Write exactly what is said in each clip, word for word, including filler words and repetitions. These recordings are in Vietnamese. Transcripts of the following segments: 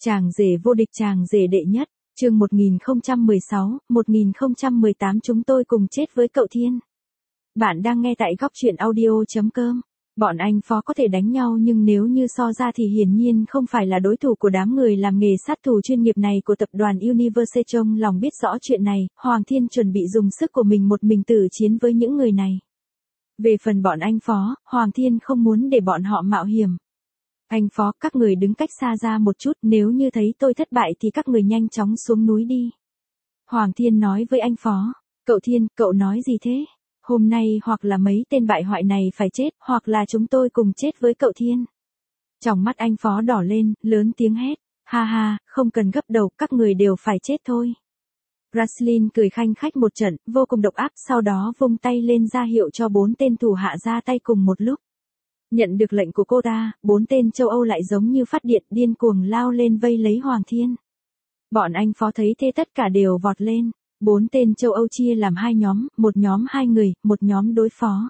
Chàng rể vô địch, chàng rể đệ nhất, chương một nghìn không trăm mười sáu, một nghìn không trăm mười tám chúng tôi cùng chết với cậu Thiên. Bạn đang nghe tại góc truyện audio chấm com. Bọn anh phó có thể đánh nhau nhưng nếu như so ra thì hiển nhiên không phải là đối thủ của đám người làm nghề sát thủ chuyên nghiệp này của tập đoàn Universe. Trong lòng biết rõ chuyện này, Hoàng Thiên chuẩn bị dùng sức của mình một mình tử chiến với những người này. Về phần bọn anh phó, Hoàng Thiên không muốn để bọn họ mạo hiểm. Anh phó, các người đứng cách xa ra một chút, nếu như thấy tôi thất bại thì các người nhanh chóng xuống núi đi. Hoàng Thiên nói với anh phó. Cậu Thiên, cậu nói gì thế? Hôm nay hoặc là mấy tên bại hoại này phải chết, hoặc là chúng tôi cùng chết với cậu Thiên. Trong mắt anh phó đỏ lên, lớn tiếng hét. Ha ha, không cần gấp đầu, các người đều phải chết thôi. Raslin cười khanh khách một trận, vô cùng độc ác, sau đó vung tay lên ra hiệu cho bốn tên thủ hạ ra tay cùng một lúc. Nhận được lệnh của cô ta, bốn tên châu Âu lại giống như phát điện điên cuồng lao lên vây lấy Hoàng Thiên. Bọn anh phó thấy thế tất cả đều vọt lên. Bốn tên châu Âu chia làm hai nhóm, một nhóm hai người, một nhóm đối phó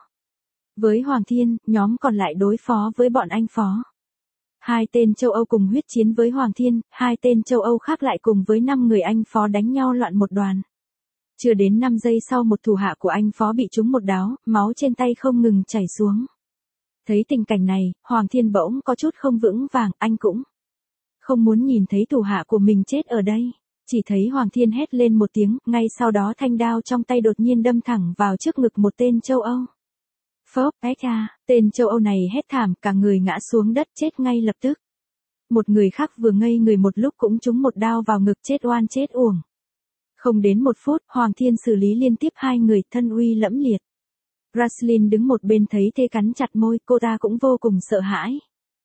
với Hoàng Thiên, nhóm còn lại đối phó với bọn anh phó. Hai tên châu Âu cùng huyết chiến với Hoàng Thiên, hai tên châu Âu khác lại cùng với năm người anh phó đánh nhau loạn một đoàn. Chưa đến năm giây sau một thủ hạ của anh phó bị trúng một đáo, máu trên tay không ngừng chảy xuống. Thấy tình cảnh này, Hoàng Thiên bỗng có chút không vững vàng, anh cũng không muốn nhìn thấy thủ hạ của mình chết ở đây. Chỉ thấy Hoàng Thiên hét lên một tiếng, ngay sau đó thanh đao trong tay đột nhiên đâm thẳng vào trước ngực một tên châu Âu. Phốc, ếch à, tên châu Âu này hét thảm, cả người ngã xuống đất chết ngay lập tức. Một người khác vừa ngây người một lúc cũng trúng một đao vào ngực, chết oan chết uổng. Không đến một phút, Hoàng Thiên xử lý liên tiếp hai người, thân uy lẫm liệt. Raslin đứng một bên thấy thế cắn chặt môi, cô ta cũng vô cùng sợ hãi.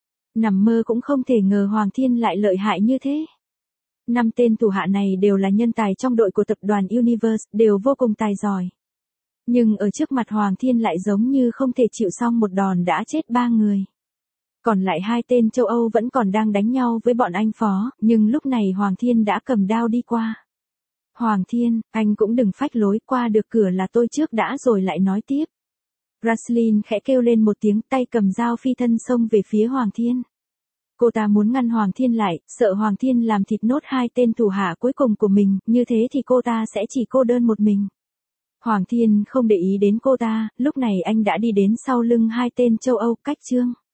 Nằm mơ cũng không thể ngờ Hoàng Thiên lại lợi hại như thế. Năm tên thủ hạ này đều là nhân tài trong đội của tập đoàn Universe, đều vô cùng tài giỏi. Nhưng ở trước mặt Hoàng Thiên lại giống như không thể chịu xong một đòn đã chết ba người. Còn lại hai tên châu Âu vẫn còn đang đánh nhau với bọn anh phó, nhưng lúc này Hoàng Thiên đã cầm đao đi qua. Hoàng Thiên, anh cũng đừng phách lối, qua được cửa là tôi trước đã rồi lại nói tiếp. Raslin khẽ kêu lên một tiếng, tay cầm dao phi thân xông về phía Hoàng Thiên. Cô ta muốn ngăn Hoàng Thiên lại, sợ Hoàng Thiên làm thịt nốt hai tên thủ hạ cuối cùng của mình, như thế thì cô ta sẽ chỉ cô đơn một mình. Hoàng Thiên không để ý đến cô ta, lúc này anh đã đi đến sau lưng hai tên châu Âu, cách chương.